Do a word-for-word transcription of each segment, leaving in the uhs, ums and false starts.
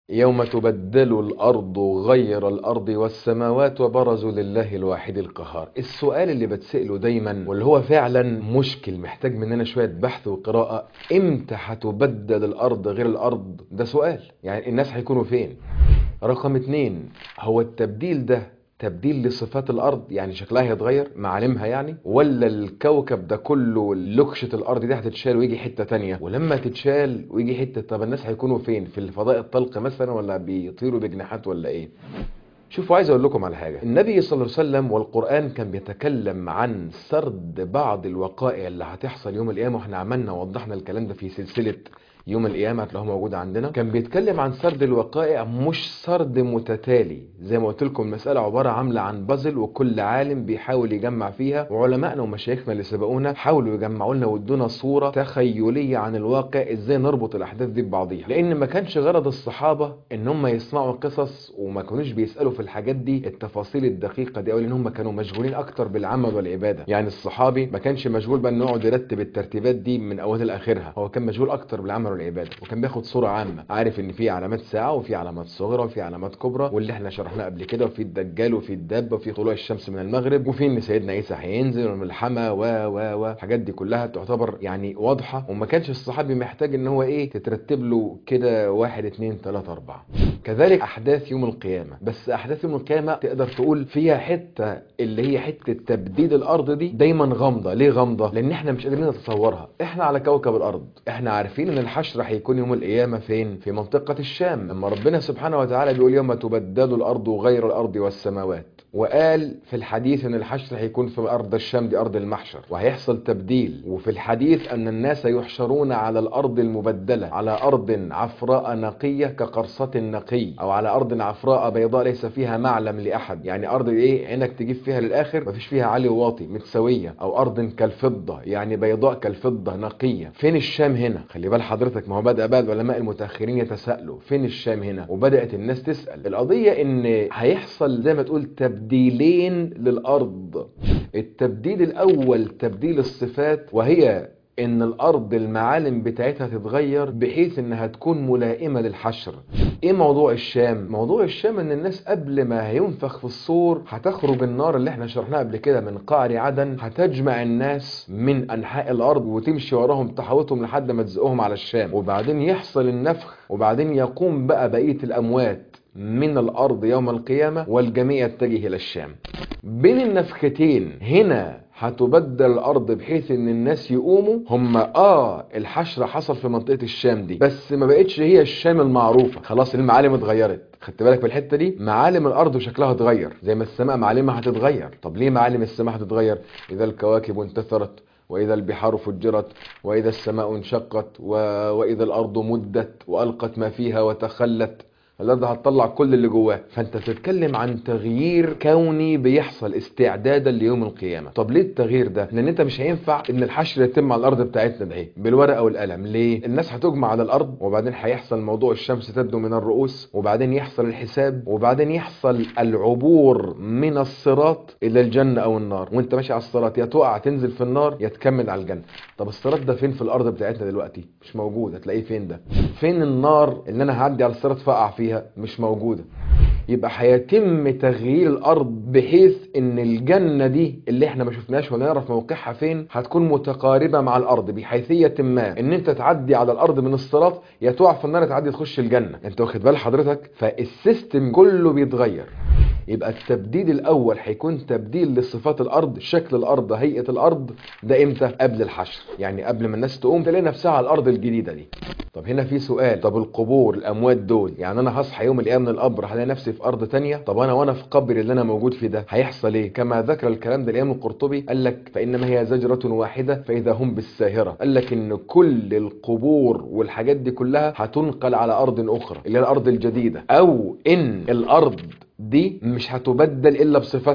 يوم تبدل الأرض غير الأرض والسماوات وبرزوا لله الواحد القهار. السؤال اللي بتسأله دايما واللي هو فعلا مشكل محتاج مننا شوية بحث وقراءة: امتى هتبدل الأرض غير الأرض؟ ده سؤال، يعني الناس هيكونوا فين؟ رقم اتنين، هو التبديل ده تبديل لصفات الارض، يعني شكلها هيتغير معالمها يعني، ولا الكوكب ده كله لكشة الارض دي هتتشال ويجي حتة تانية؟ ولما تتشال ويجي حتة، طب الناس هيكونوا فين؟ في الفضاء الطلق مثلا، ولا بيطيروا بجناحات، ولا ايه؟ شوفوا، عايز اقول لكم على حاجة. النبي صلى الله عليه وسلم والقرآن كان بيتكلم عن سرد بعض الوقائع اللي هتحصل يوم القيامة، واحنا عملنا ووضحنا الكلام ده في سلسلة يوم القيامة، هتلاقوها موجودة عندنا. كان بيتكلم عن سرد الوقائع، مش سرد متتالي. زي ما قلت لكم المسألة عبارة عاملة عن بازل، وكل عالم بيحاول يجمع فيها، وعلمائنا ومشايخنا اللي سبقونا حاولوا يجمعوا لنا وادونا صورة تخيلية عن الواقع، ازاي نربط الاحداث دي ببعضيها. لان ما كانش غرض الصحابة ان هم يسمعوا قصص وما كانوش بيسألوا في الحاجات دي التفاصيل الدقيقة دي، او ان هم كانوا مشغولين اكتر بالعمل والعبادة. يعني الصحابي ما كانش مشغول بقى انه يقعد يرتب الترتيبات دي من اولها لاخرها، هو كان مشغول اكتر بالعمل والعبادة، وكان بياخد صورة عامة، عارف ان في علامات ساعة وفي علامات صغرى وفي علامات كبرى، واللي احنا شرحناه قبل كده، وفي الدجال وفي الدابة وفي طلوع الشمس من المغرب، وفي ان سيدنا عيسى هينزل والملحمة و و و الحاجات دي كلها تعتبر يعني واضحة. وما كانش الصحابي محتاج ان هو ايه تترتب له كده واحد اتنين تلاتة اربعة. كذلك احداث يوم القيامة، بس احداث يوم القيامة تقدر تقول فيها حتة اللي هي حتة تبديد الارض دي دايما غامضة. ليه غامضة؟ لان احنا مش قادرين نتصورها. احنا على كوكب الارض، احنا عارفين ان الحشر هيكون يوم القيامة فين؟ في منطقة الشام، لما ربنا سبحانه وتعالى بيقول يوم تبدل الارض غير الارض والسماوات، وقال في الحديث ان الحشر هيكون في ارض الشام، دي ارض المحشر، وهيحصل تبديل. وفي الحديث ان الناس يحشرون على الارض المبدلة، على ارض عفراء نقية كقرصة نقي، او على ارض عفراء بيضاء ليس فيها معلم لاحد، يعني ارض ايه عينك تجيب فيها للاخر مفيش فيها عالي وواطي، متساوية. او ارض كالفضة، يعني بيضاء كالفضة نقية. فين الشام هنا؟ خلي بال حضرتك، ما هو بدأ بقى العلماء المتأخرين يتساءلوا فين الشام هنا، وبدأت الناس تسأل. القضية ان هيحصل زي ما تقول تبديلين للارض. التبديل الاول تبديل الصفات، وهي ان الارض المعالم بتاعتها تتغير بحيث انها تكون ملائمة للحشر. ايه موضوع الشام؟ موضوع الشام ان الناس قبل ما هينفخ في الصور هتخرج النار اللي احنا شرحناها قبل كده من قعر عدن، هتجمع الناس من انحاء الارض وتمشي وراهم تحوطهم لحد ما تزقهم على الشام، وبعدين يحصل النفخ، وبعدين يقوم بقى بقية الاموات من الارض يوم القيامة، والجميع يتجه الى الشام. بين النفختين هنا هتبدل الارض بحيث ان الناس يقوموا هم اه الحشر حصل في منطقة الشام دي، بس ما بقتش هي الشام المعروفة، خلاص المعالم اتغيرت. خدت بالك بالحتة دي؟ معالم الارض وشكلها اتغير، زي ما السماء معالمها هتتغير. طب ليه معالم السماء هتتغير؟ اذا الكواكب انتثرت، واذا البحار فجرت، واذا السماء انشقت، و... واذا الارض مدت والقت ما فيها وتخلت، الارض هتطلع كل اللي جواه. فانت بتتكلم عن تغيير كوني بيحصل استعدادا ليوم القيامه. طب ليه التغيير ده؟ لان انت مش هينفع ان الحشر يتم على الارض بتاعتنا ده بالورقه والقلم. ليه؟ الناس هتجمع على الارض، وبعدين هيحصل موضوع الشمس تبدو من الرؤوس، وبعدين يحصل الحساب، وبعدين يحصل العبور من الصراط الى الجنه او النار. وانت ماشي على الصراط يا تقع تنزل في النار يا تكمل على الجنه. طب الصراط ده فين في الارض بتاعتنا دلوقتي؟ مش موجود. هتلاقيه فين ده؟ فين النار اللي انا هعدي على الصراط فاقع فيها؟ مش موجودة. يبقى هيتم تغيير الارض بحيث ان الجنة دي اللي احنا ما شفناش ولا نعرف موقعها فين هتكون متقاربة مع الارض بحيثية ما ان انت تعدي على الارض من الصراط يا تقع في النار تعدي تخش الجنة. انت واخد بال حضرتك؟ فالسيستم كله بيتغير. يبقى التبديل الاول هيكون تبديل لصفات الارض، شكل الارض، هيئة الارض. ده امتى؟ قبل الحشر، يعني قبل ما الناس تقوم تلاقي نفسها على الارض الجديدة دي. طب هنا في سؤال، طب القبور الاموات دول، يعني انا هصحى يوم القيامه من القبر هلاقي نفسي في ارض تانية؟ طب انا وانا في قبري اللي انا موجود فيه ده هيحصل ايه؟ كما ذكر الكلام ده الامام القرطبي، قال لك فانما هي زجرة واحدة فاذا هم بالساهرة. قال لك ان كل القبور والحاجات دي كلها هتنقل على ارض اخرى اللي هي الارض الجديدة، او ان الارض دي مش هتبدل الا بصفتها.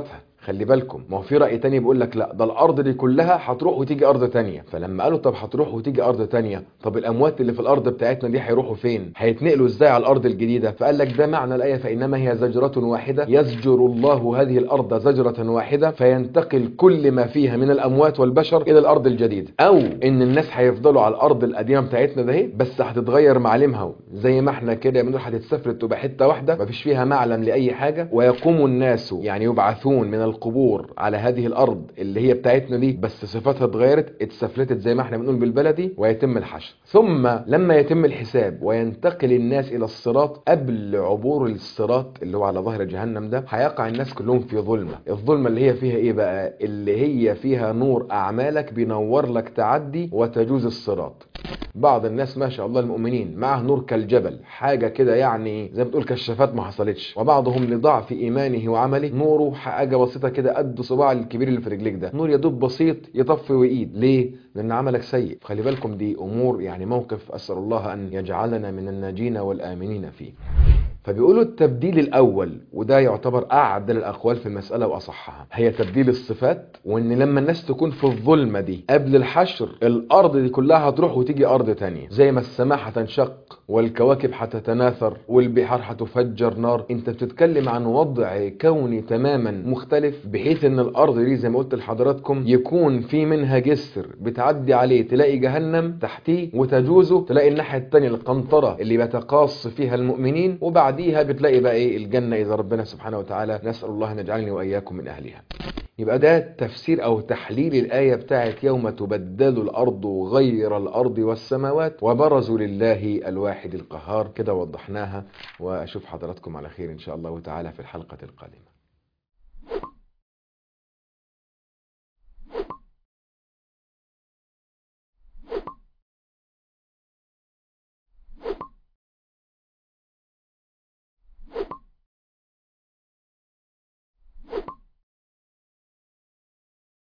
خلي بالكم، ما هو في رأي تاني بيقول لك لا، ده الارض دي كلها هتروح وتيجي ارض تانية. فلما قالوا طب هتروح وتيجي ارض تانية، طب الاموات اللي في الارض بتاعتنا دي هيروحوا فين؟ هيتنقلوا ازاي على الارض الجديدة؟ فقال لك ده معنى الايه، فانما هي زجرة واحدة يزجر الله هذه الارض زجرة واحدة فينتقل كل ما فيها من الاموات والبشر الى الارض الجديدة. او ان الناس هيفضلوا على الارض القديمة بتاعتنا ده هي، بس هتتغير معالمها زي ما احنا كده بنقول هتتسفلت تبقى حتة واحدة مفيش فيها معلم لاي حاجة، ويقوم الناس يعني يبعثون من القبور على هذه الارض اللي هي بتاعتنا دي بس صفاتها اتغيرت، اتسفلتت زي ما احنا بنقول بالبلدي، ويتم الحشر. ثم لما يتم الحساب وينتقل الناس الى الصراط، قبل عبور الصراط اللي هو على ظهر جهنم ده هيقع الناس كلهم في ظلمة. الظلمة اللي هي فيها ايه بقى؟ اللي هي فيها نور اعمالك بينور لك تعدي وتجوز الصراط. بعض الناس ما شاء الله المؤمنين معه نور كالجبل، حاجة كده يعني زي ما بتقول كشافات ما حصلتش. وبعضهم لضعف ايمانه وعمله نوره حاجة بسيطة كده قد صباع الكبير اللي في رجليك ده، نور يدوب بسيط يطفي ويقيد. ليه؟ لان عملك سيء. خلي بالكم دي امور يعني موقف اسأل الله ان يجعلنا من الناجين والامنين فيه. فبيقولوا التبديل الأول، وده يعتبر أعدل الأقوال في المسألة وأصحها، هي تبديل الصفات. وإن لما الناس تكون في الظلمة دي قبل الحشر، الأرض دي كلها هتروح وتيجي أرض تانية، زي ما السماء هتنشق والكواكب هتتناثر والبحار هتفجر نار. انت بتتكلم عن وضع كوني تماما مختلف، بحيث ان الارض دي زي ما قلت لحضراتكم يكون في منها جسر بتعدي عليه تلاقي جهنم تحتيه، وتجوزه تلاقي الناحية التانية القنطرة اللي بيتقاص فيها المؤمنين، وبعديها بتلاقي بقى ايه؟ الجنة، اذا ربنا سبحانه وتعالى نسأل الله ان يجعلني واياكم من اهلها. يبقى ده تفسير او تحليل الآية بتاعت يوم تبدل الارض غير الارض والسماوات وبرزوا لله الواحد القهار. كده وضحناها، واشوف حضراتكم على خير ان شاء الله تعالى في الحلقة القادمة.